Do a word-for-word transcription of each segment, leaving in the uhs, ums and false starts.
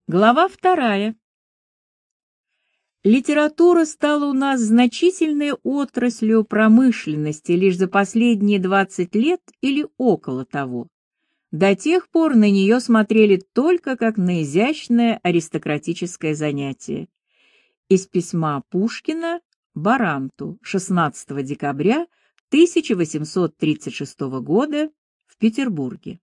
Глава вторая. Литература стала у нас значительной отраслью промышленности лишь за последние двадцать лет или около того. До тех пор на нее смотрели только как на изящное аристократическое занятие. Из письма Пушкина Баранту шестнадцатого декабря тысяча восемьсот тридцать шестого года в Петербурге.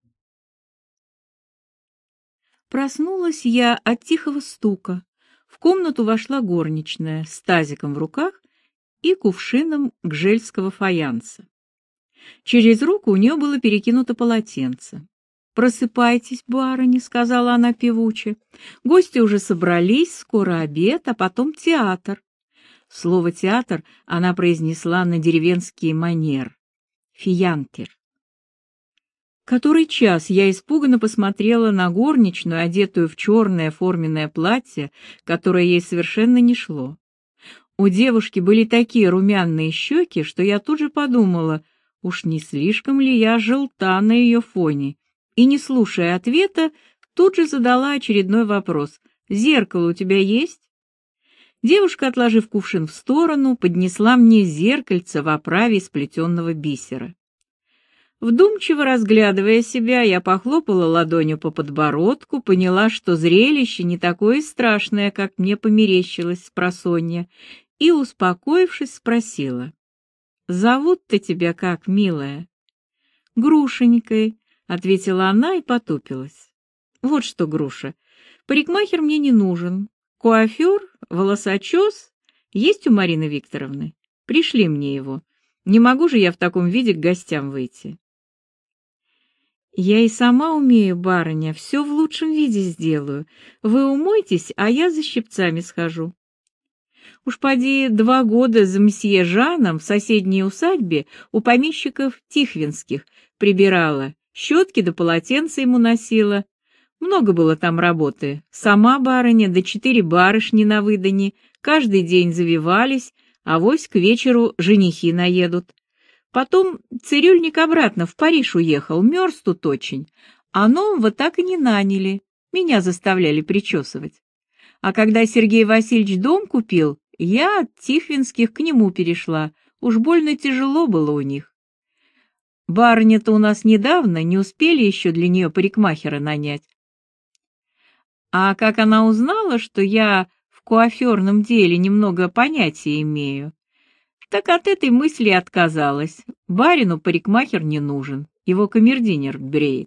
Проснулась я от тихого стука. В комнату вошла горничная с тазиком в руках и кувшином гжельского фаянса. Через руку у нее было перекинуто полотенце. «Просыпайтесь, барыня», — сказала она певуче. «Гости уже собрались, скоро обед, а потом театр». Слово «театр» она произнесла на деревенский манер. «Фиянкер». Который час я испуганно посмотрела на горничную, одетую в черное форменное платье, которое ей совершенно не шло. У девушки были такие румяные щеки, что я тут же подумала, уж не слишком ли я желта на ее фоне, и, не слушая ответа, тут же задала очередной вопрос. «Зеркало у тебя есть?» Девушка, отложив кувшин в сторону, поднесла мне зеркальце в оправе из сплетенного бисера. Вдумчиво разглядывая себя, я похлопала ладонью по подбородку, поняла, что зрелище не такое страшное, как мне померещилось спросонья, и, успокоившись, спросила: «Зовут-то тебя как, милая?» «Грушенькой», — ответила она и потупилась. «Вот что, Груша, парикмахер мне не нужен. Куафер, волосочес есть у Марины Викторовны? Пришли мне его. Не могу же я в таком виде к гостям выйти». «Я и сама умею, барыня, все в лучшем виде сделаю. Вы умойтесь, а я за щипцами схожу». Уж поди два года за мсье Жаном в соседней усадьбе у помещиков Тихвинских прибирала, щетки да полотенца ему носила. Много было там работы. Сама барыня да четыре барышни на выдане каждый день завивались, авось к вечеру женихи наедут. Потом цирюльник обратно в Париж уехал, мерз тут очень, а нового так и не наняли, меня заставляли причесывать. А когда Сергей Васильевич дом купил, я от Тихвинских к нему перешла, уж больно тяжело было у них. Барыня-то у нас недавно, не успели еще для нее парикмахера нанять. А как она узнала, что я в куаферном деле немного понятия имею, так от этой мысли отказалась. Барину парикмахер не нужен, его камердинер бреет.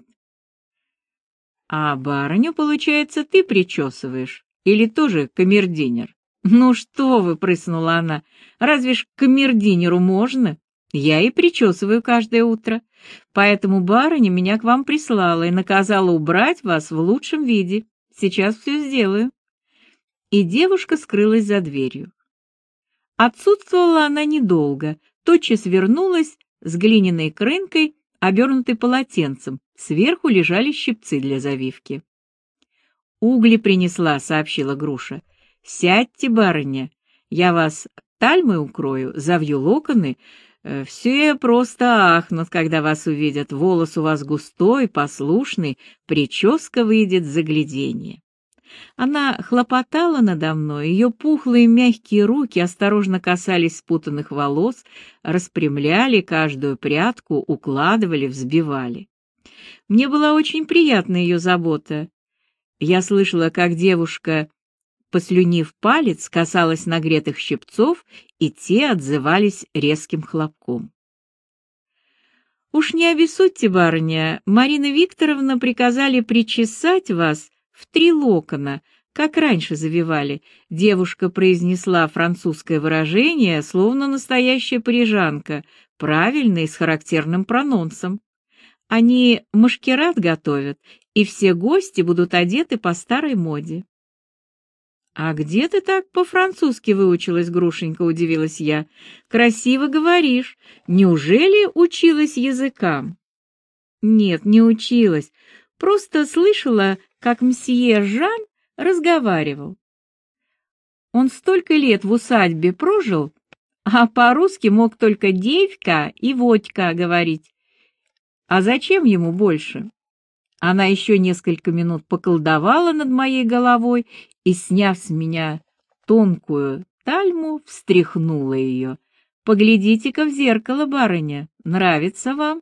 А барыню, получается, ты причесываешь? Или тоже камердинер? Ну что вы, прыснула она, разве ж камердинеру можно? Я и причесываю каждое утро. Поэтому барыня меня к вам прислала и наказала убрать вас в лучшем виде. Сейчас все сделаю. И девушка скрылась за дверью. Отсутствовала она недолго, тотчас вернулась с глиняной крынкой, обернутой полотенцем, сверху лежали щипцы для завивки. «Угли принесла», — сообщила Груша. «Сядьте, барыня, я вас тальмой укрою, завью локоны, все просто ахнут, когда вас увидят, волос у вас густой, послушный, прическа выйдет в загляденье». Она хлопотала надо мной, ее пухлые мягкие руки осторожно касались спутанных волос, распрямляли каждую прядку, укладывали, взбивали. Мне была очень приятна ее забота. Я слышала, как девушка, послюнив палец, касалась нагретых щипцов, и те отзывались резким хлопком. «Уж не обессудьте, барыня, Марина Викторовна приказали причесать вас в три локона, как раньше завивали», — девушка произнесла французское выражение, словно настоящая парижанка, правильно и с характерным прононсом. «Они машкерад готовят, и все гости будут одеты по старой моде». «А где ты так по-французски выучилась, Грушенька?» — удивилась я. «Красиво говоришь. Неужели училась языкам?» «Нет, не училась. Просто слышала, как мсье Жан разговаривал. Он столько лет в усадьбе прожил, а по-русски мог только девка и водька говорить. А зачем ему больше? Она еще несколько минут поколдовала над моей головой и, сняв с меня тонкую тальму, встряхнула ее. «Поглядите-ка в зеркало, барыня, нравится вам?»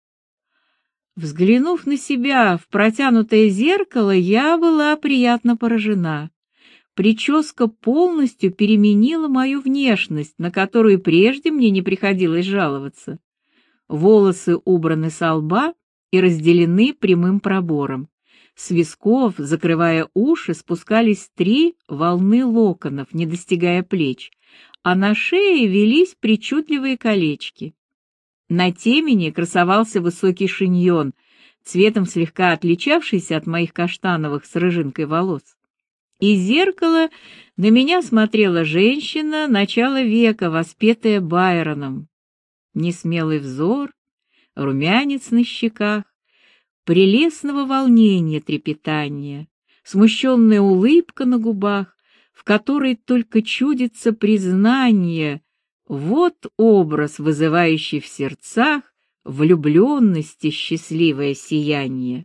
Взглянув на себя в протянутое зеркало, я была приятно поражена. Прическа полностью переменила мою внешность, на которую прежде мне не приходилось жаловаться. Волосы убраны со лба и разделены прямым пробором. С висков, закрывая уши, спускались три волны локонов, не достигая плеч, а на шее велись причудливые колечки. На темени красовался высокий шиньон, цветом слегка отличавшийся от моих каштановых с рыжинкой волос. Из зеркала на меня смотрела женщина начала века, воспетая Байроном. Несмелый взор, румянец на щеках, прелестного волнения трепетания, смущенная улыбка на губах, в которой только чудится признание. Вот образ, вызывающий в сердцах влюбленности счастливое сияние.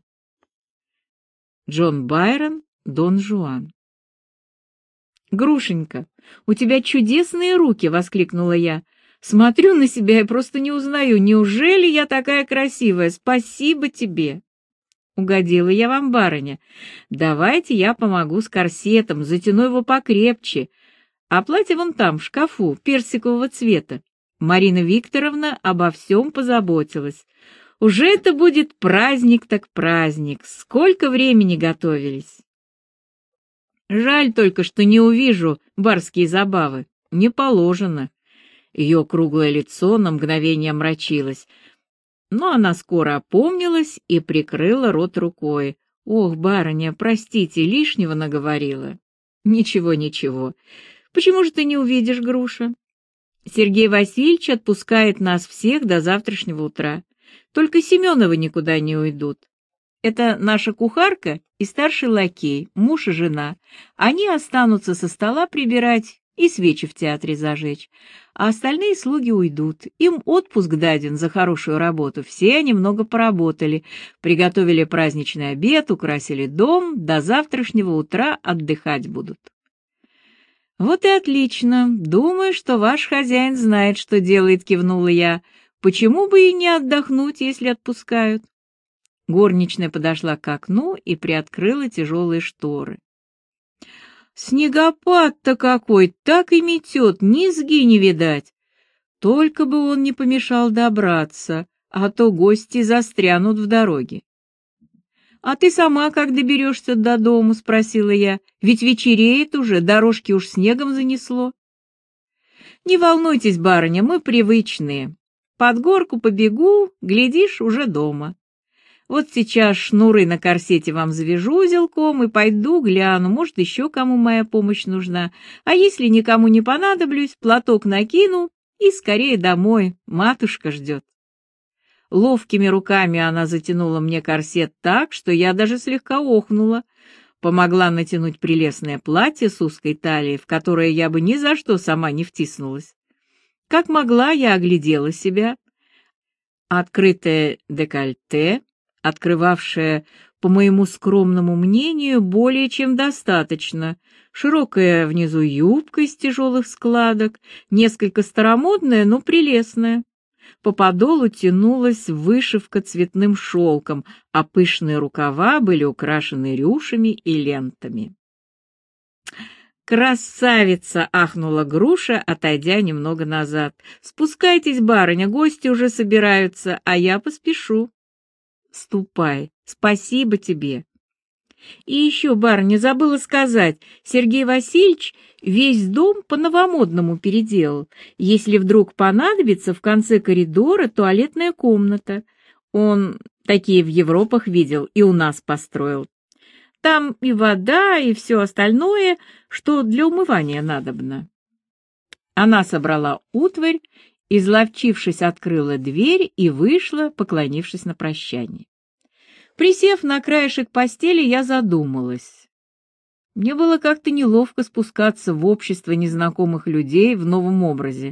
Джон Байрон, Дон Жуан. «Грушенька, у тебя чудесные руки!» — воскликнула я. «Смотрю на себя и просто не узнаю. Неужели я такая красивая? Спасибо тебе!» «Угодила я вам, барыня. Давайте я помогу с корсетом, затяну его покрепче. А платье вон там, в шкафу, персикового цвета. Марина Викторовна обо всем позаботилась. Уже это будет праздник так праздник. Сколько времени готовились!» «Жаль только, что не увижу барские забавы. Не положено». Ее круглое лицо на мгновение омрачилось, но она скоро опомнилась и прикрыла рот рукой. «Ох, барыня, простите, лишнего наговорила». «Ничего, ничего. Почему же ты не увидишь, Груша? Сергей Васильевич отпускает нас всех до завтрашнего утра. Только Семеновы никуда не уйдут. Это наша кухарка и старший лакей, муж и жена. Они останутся со стола прибирать и свечи в театре зажечь, а остальные слуги уйдут. Им отпуск даден за хорошую работу. Все немного поработали, приготовили праздничный обед, украсили дом, до завтрашнего утра отдыхать будут». «Вот и отлично. Думаю, что ваш хозяин знает, что делает», — кивнула я. «Почему бы и не отдохнуть, если отпускают?» Горничная подошла к окну и приоткрыла тяжелые шторы. «Снегопад-то какой, так и метет, низги не видать. Только бы он не помешал добраться, а то гости застрянут в дороге». «А ты сама как доберешься до дому?» — спросила я. «Ведь вечереет уже, дорожки уж снегом занесло». «Не волнуйтесь, барыня, мы привычные. Под горку побегу, глядишь, уже дома. Вот сейчас шнуры на корсете вам завяжу узелком и пойду гляну, может, еще кому моя помощь нужна. А если никому не понадоблюсь, платок накину и скорее домой, матушка ждет». Ловкими руками она затянула мне корсет так, что я даже слегка охнула, помогла натянуть прелестное платье с узкой талией, в которое я бы ни за что сама не втиснулась. Как могла, я оглядела себя. Открытое декольте, открывавшее, по моему скромному мнению, более чем достаточно, широкая внизу юбка из тяжелых складок, несколько старомодная, но прелестная. По подолу тянулась вышивка цветным шелком, а пышные рукава были украшены рюшами и лентами. «Красавица!» — ахнула Груша, отойдя немного назад. «Спускайтесь, барыня, гости уже собираются, а я поспешу». «Ступай, спасибо тебе». «И еще, барыня, забыла сказать, Сергей Васильевич весь дом по-новомодному переделал. Если вдруг понадобится, в конце коридора туалетная комната. Он такие в Европах видел и у нас построил. Там и вода, и все остальное, что для умывания надобно». Она собрала утварь, изловчившись, открыла дверь и вышла, поклонившись на прощание. Присев на краешек постели, я задумалась. Мне было как-то неловко спускаться в общество незнакомых людей в новом образе.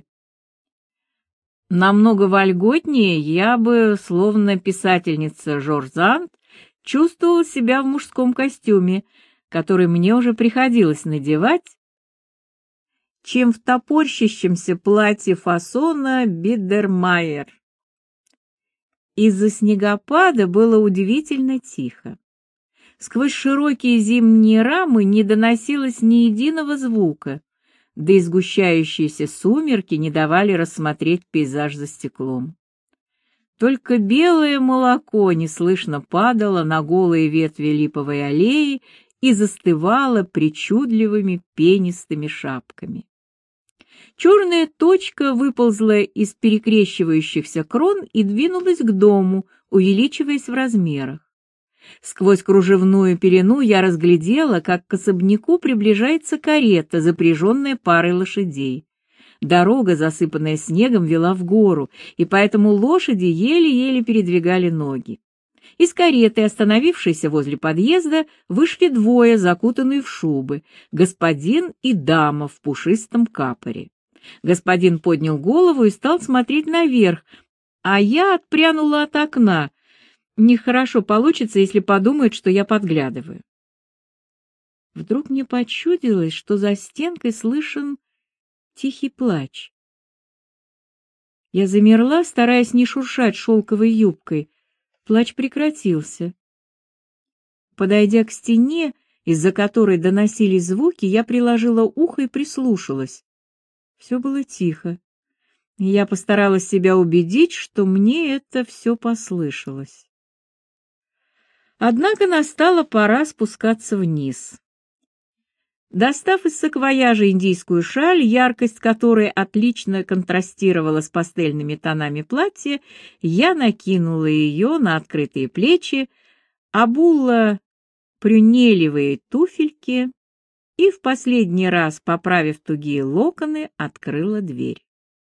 Намного вольготнее я бы, словно писательница Жорж Санд, чувствовала себя в мужском костюме, который мне уже приходилось надевать, чем в топорщащемся платье фасона Биддермайер. Из-за снегопада было удивительно тихо. Сквозь широкие зимние рамы не доносилось ни единого звука, да и сгущающиеся сумерки не давали рассмотреть пейзаж за стеклом. Только белое молоко неслышно падало на голые ветви липовой аллеи и застывало причудливыми пенистыми шапками. Черная точка выползла из перекрещивающихся крон и двинулась к дому, увеличиваясь в размерах. Сквозь кружевную пелену я разглядела, как к особняку приближается карета, запряженная парой лошадей. Дорога, засыпанная снегом, вела в гору, и поэтому лошади еле-еле передвигали ноги. Из кареты, остановившейся возле подъезда, вышли двое, закутанные в шубы, господин и дама в пушистом капоре. Господин поднял голову и стал смотреть наверх, а я отпрянула от окна. Нехорошо получится, если подумают, что я подглядываю. Вдруг мне почудилось, что за стенкой слышен тихий плач. Я замерла, стараясь не шуршать шелковой юбкой. Плач прекратился. Подойдя к стене, из-за которой доносились звуки, я приложила ухо и прислушалась. Все было тихо. И я постаралась себя убедить, что мне это все послышалось. Однако настала пора спускаться вниз. Достав из саквояжа индийскую шаль, яркость которой отлично контрастировала с пастельными тонами платья, я накинула ее на открытые плечи, обула прюнелевые туфельки и в последний раз, поправив тугие локоны, открыла дверь.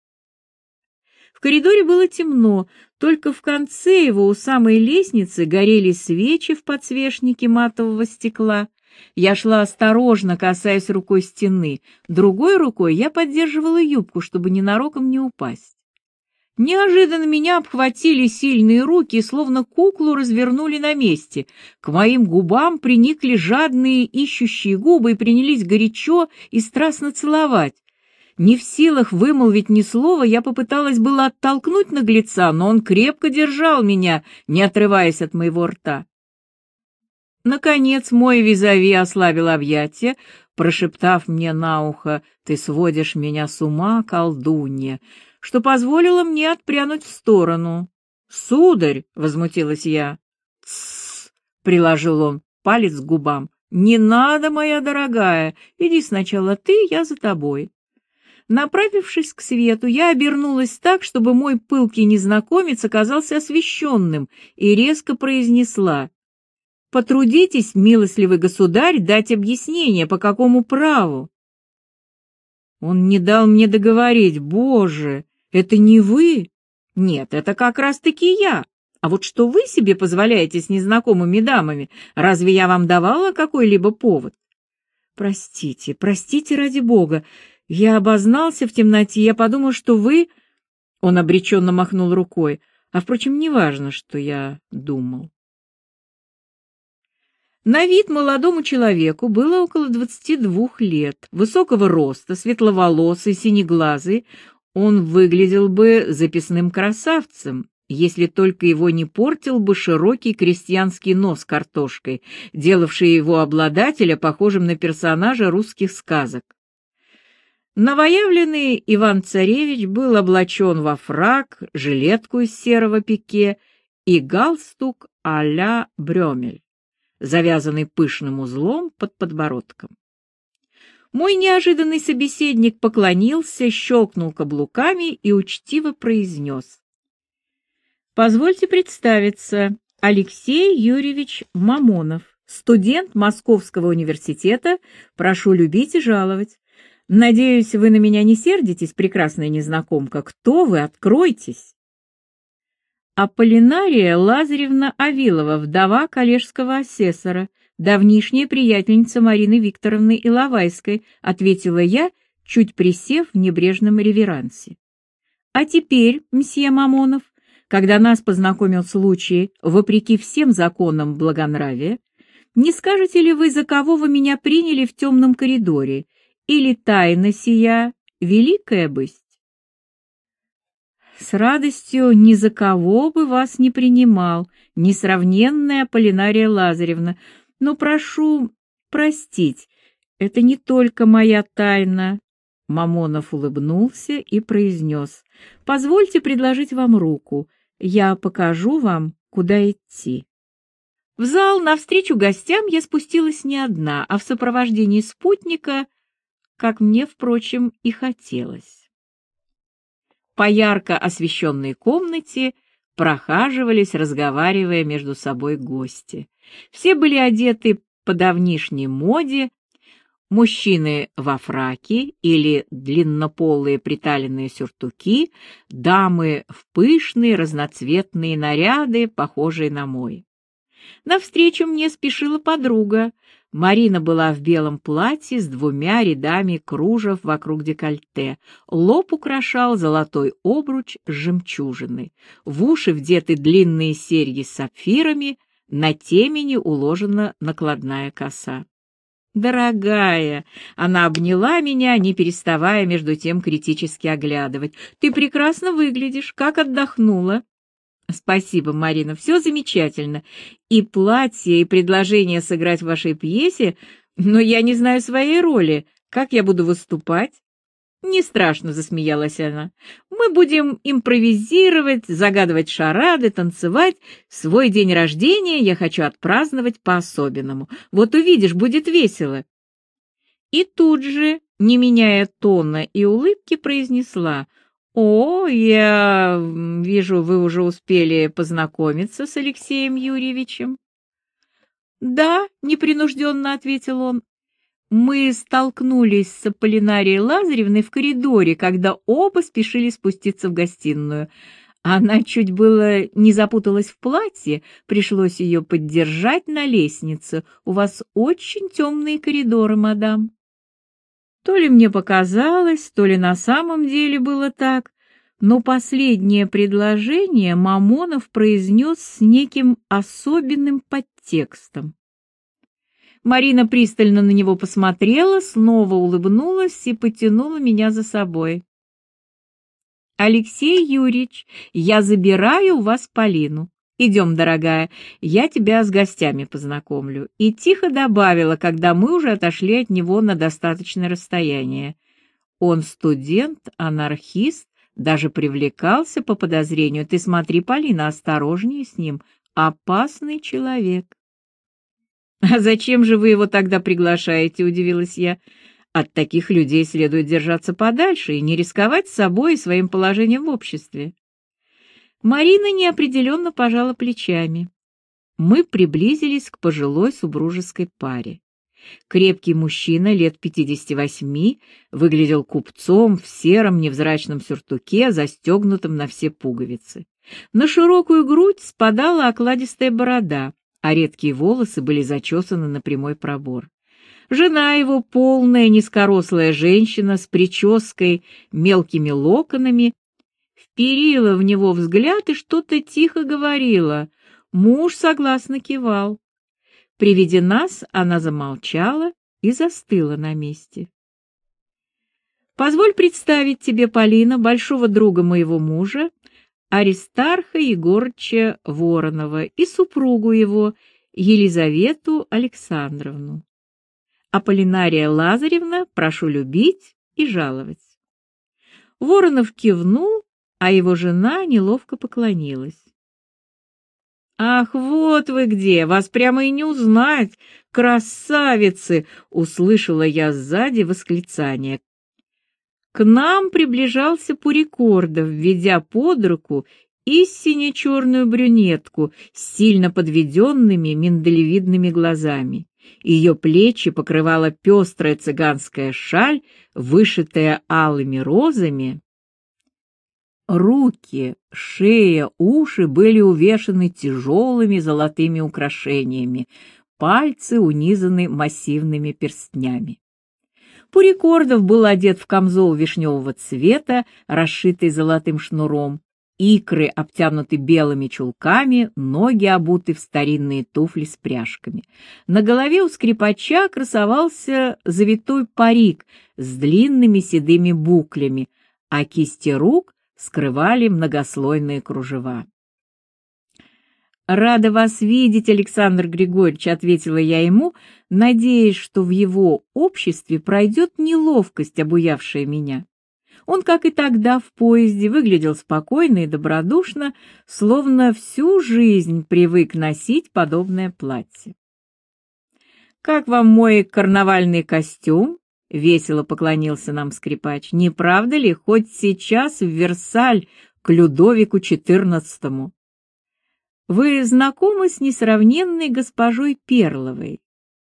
В коридоре было темно, только в конце его у самой лестницы горели свечи в подсвечнике матового стекла. Я шла осторожно, касаясь рукой стены, другой рукой я поддерживала юбку, чтобы ненароком не упасть. Неожиданно меня обхватили сильные руки и словно куклу развернули на месте. К моим губам приникли жадные ищущие губы и принялись горячо и страстно целовать. Не в силах вымолвить ни слова, я попыталась было оттолкнуть наглеца, но он крепко держал меня, не отрываясь от моего рта. Наконец мой визави ослабил объятия, прошептав мне на ухо: «Ты сводишь меня с ума, колдунья», что позволило мне отпрянуть в сторону. «Сударь!» — возмутилась я. «Тссс!» — приложил он палец к губам. «Не надо, моя дорогая, иди сначала ты, я за тобой». Направившись к свету, я обернулась так, чтобы мой пылкий незнакомец оказался освещенным, и резко произнесла: «Потрудитесь, милостливый государь, дать объяснение, по какому праву». Он не дал мне договорить. «Боже, это не вы?» «Нет, это как раз-таки я. А вот что вы себе позволяете с незнакомыми дамами? Разве я вам давала какой-либо повод?» «Простите, простите ради бога. Я обознался в темноте, я подумал, что вы...» Он обреченно махнул рукой. «А, впрочем, неважно, что я думал». На вид молодому человеку было около двадцати двух лет, высокого роста, светловолосый, синеглазый. Он выглядел бы записным красавцем, если только его не портил бы широкий крестьянский нос картошкой, делавший его обладателя похожим на персонажа русских сказок. Новоявленный Иван-царевич был облачен во фрак, жилетку из серого пике и галстук а-ля Брёмель, завязанный пышным узлом под подбородком. Мой неожиданный собеседник поклонился, щелкнул каблуками и учтиво произнес: «Позвольте представиться, Алексей Юрьевич Мамонов, студент Московского университета, прошу любить и жаловать. Надеюсь, вы на меня не сердитесь, прекрасная незнакомка. Кто вы? Откройтесь!» Аполлинария Лазаревна Авилова, вдова коллежского асессора, давнишняя приятельница Марины Викторовны Иловайской, ответила я, чуть присев в небрежном реверансе. «А теперь, мсье Мамонов, когда нас познакомил случай, вопреки всем законам благонравия, не скажете ли вы, за кого вы меня приняли в темном коридоре, или тайна сия великая бысть? С радостью ни за кого бы вас не принимал, несравненная Аполлинария Лазаревна, но прошу простить, это не только моя тайна. Мамонов улыбнулся и произнес: «Позвольте предложить вам руку, я покажу вам, куда идти». В зал навстречу гостям я спустилась не одна, а в сопровождении спутника, как мне, впрочем, и хотелось. По ярко освещенной комнате прохаживались, разговаривая между собой гости. Все были одеты по давнишней моде, мужчины во фраке или длиннополые приталенные сюртуки, дамы в пышные разноцветные наряды, похожие на мой. Навстречу мне спешила подруга. Марина была в белом платье с двумя рядами кружев вокруг декольте. Лоб украшал золотой обруч с жемчужиной. В уши вдеты длинные серьги с сапфирами, на темени уложена накладная коса. «Дорогая!» — она обняла меня, не переставая между тем критически оглядывать. «Ты прекрасно выглядишь, как отдохнула». «Спасибо, Марина, все замечательно. И платье, и предложение сыграть в вашей пьесе, но я не знаю своей роли. Как я буду выступать?» «Не страшно», — засмеялась она. «Мы будем импровизировать, загадывать шарады, танцевать. Свой день рождения я хочу отпраздновать по-особенному. Вот увидишь, будет весело». И тут же, не меняя тона и улыбки, произнесла: «О, я вижу, вы уже успели познакомиться с Алексеем Юрьевичем». «Да», — непринужденно ответил он. «Мы столкнулись с Аполлинарией Лазаревной в коридоре, когда оба спешили спуститься в гостиную. Она чуть было не запуталась в платье, пришлось ее поддержать на лестнице. У вас очень темные коридоры, мадам». То ли мне показалось, то ли на самом деле было так, но последнее предложение Мамонов произнес с неким особенным подтекстом. Марина пристально на него посмотрела, снова улыбнулась и потянула меня за собой. «Алексей Юрьевич, я забираю у вас Полину. Идем, дорогая, я тебя с гостями познакомлю». И тихо добавила, когда мы уже отошли от него на достаточное расстояние: «Он студент, анархист, даже привлекался по подозрению. Ты смотри, Полина, осторожнее с ним, опасный человек». «А зачем же вы его тогда приглашаете?» — удивилась я. «От таких людей следует держаться подальше и не рисковать собой и своим положением в обществе». Марина неопределенно пожала плечами. Мы приблизились к пожилой супружеской паре. Крепкий мужчина лет пятидесяти восьми выглядел купцом в сером невзрачном сюртуке, застегнутом на все пуговицы. На широкую грудь спадала окладистая борода, а редкие волосы были зачесаны на прямой пробор. Жена его, полная низкорослая женщина с прической, мелкими локонами, вперила в него взгляд и что-то тихо говорила. Муж согласно кивал. При виде нас она замолчала и застыла на месте. «Позволь представить тебе, Полина, большого друга моего мужа, Аристарха Егорыча Воронова, и супругу его, Елизавету Александровну. Аполлинария Лазаревна, прошу любить и жаловать». Воронов кивнул, а его жена неловко поклонилась. «Ах, вот вы где! Вас прямо и не узнать! Красавицы!» — услышала я сзади восклицание. К нам приближался Пурикордов, ведя под руку истинно черную брюнетку с сильно подведенными миндалевидными глазами. Ее плечи покрывала пестрая цыганская шаль, вышитая алыми розами. Руки, шея, уши были увешаны тяжелыми золотыми украшениями, пальцы унизаны массивными перстнями. Пурикордов был одет в камзол вишневого цвета, расшитый золотым шнуром, икры обтянуты белыми чулками, ноги обуты в старинные туфли с пряжками. На голове у скрипача красовался завитой парик с длинными седыми буклями, а кисти рук скрывали многослойные кружева. «Рада вас видеть, Александр Григорьевич», — ответила я ему, надеясь, что в его обществе пройдет неловкость, обуявшая меня. Он, как и тогда в поезде, выглядел спокойно и добродушно, словно всю жизнь привык носить подобное платье. «Как вам мой карнавальный костюм?» — весело поклонился нам скрипач. «Не правда ли, хоть сейчас в Версаль к Людовику четырнадцатому? Вы знакомы с несравненной госпожой Перловой?»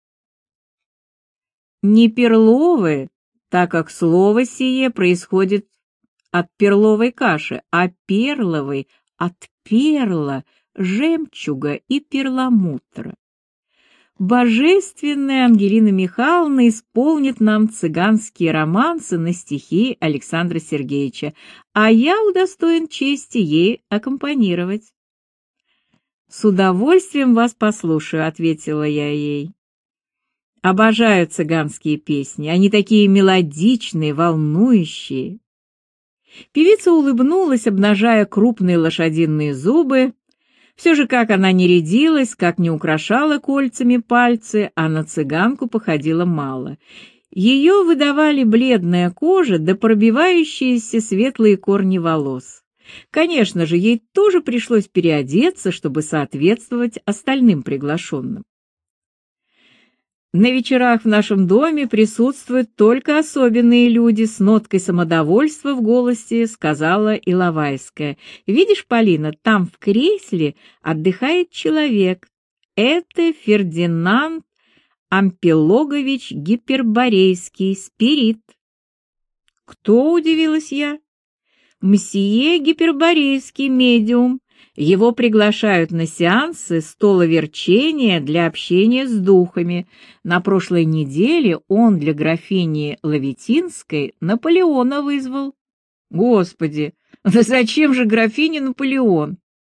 «Не Перловой, так как слово сие происходит от перловой каши, а Перловой от перла, жемчуга и перламутра. Божественная Ангелина Михайловна исполнит нам цыганские романсы на стихи Александра Сергеевича, а я удостоен чести ей аккомпанировать». «С удовольствием вас послушаю», — ответила я ей. «Обожаю цыганские песни, они такие мелодичные, волнующие». Певица улыбнулась, обнажая крупные лошадиные зубы. Все же, как она не рядилась, как не украшала кольцами пальцы, а на цыганку походила мало. Ее выдавали бледная кожа да пробивающиеся светлые корни волос. Конечно же, ей тоже пришлось переодеться, чтобы соответствовать остальным приглашенным. «На вечерах в нашем доме присутствуют только особенные люди», — с ноткой самодовольства в голосе сказала Иловайская. «Видишь, Полина, там в кресле отдыхает человек. Это Фердинанд Ампилогович Гиперборейский, спирит». «Кто?» — удивилась я. «Мсье Гиперборейский, медиум. Его приглашают на сеансы столоверчения для общения с духами. На прошлой неделе он для графини Лавитинской Наполеона вызвал». «Господи, да зачем же графине Наполеон?»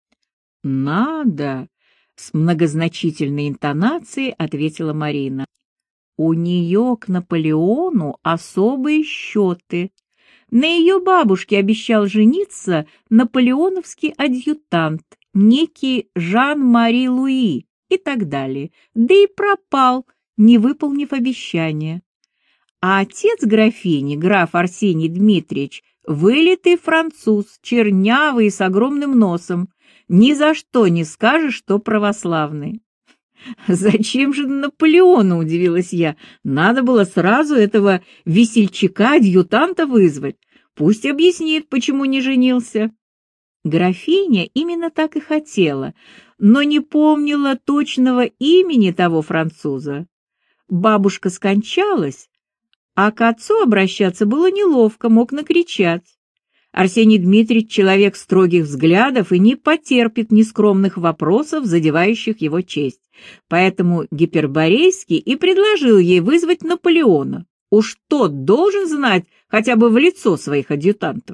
«Надо», — с многозначительной интонацией ответила Марина. «У нее к Наполеону особые счеты. На ее бабушке обещал жениться наполеоновский адъютант, некий Жан-Мари Луи и так далее, да и пропал, не выполнив обещания. А отец графини, граф Арсений Дмитриевич, вылитый француз, чернявый и с огромным носом, ни за что не скажешь, что православный». «Зачем же Наполеона?» — удивилась я. «Надо было сразу этого весельчака-адъютанта вызвать. Пусть объяснит, почему не женился». Графиня именно так и хотела, но не помнила точного имени того француза. Бабушка скончалась, а к отцу обращаться было неловко, мог накричать. Арсений Дмитриевич человек строгих взглядов и не потерпит нескромных вопросов, задевающих его честь. Поэтому Гиперборейский и предложил ей вызвать Наполеона. Уж тот должен знать хотя бы в лицо своих адъютантов.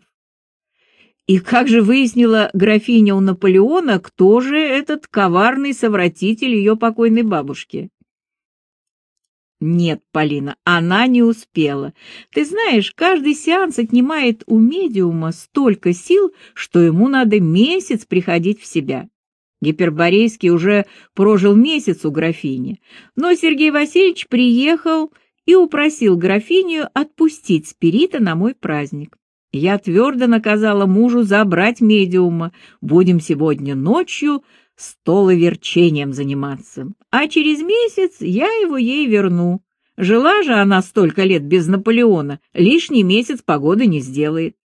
И как же выяснила графиня у Наполеона, кто же этот коварный совратитель ее покойной бабушки? Нет, Полина, она не успела. Ты знаешь, каждый сеанс отнимает у медиума столько сил, что ему надо месяц приходить в себя. Гиперборейский уже прожил месяц у графини, но Сергей Васильевич приехал и упросил графиню отпустить спирита на мой праздник. Я твердо наказала мужу забрать медиума. Будем сегодня ночью столоверчением заниматься, а через месяц я его ей верну. Жила же она столько лет без Наполеона, лишний месяц погоды не сделает.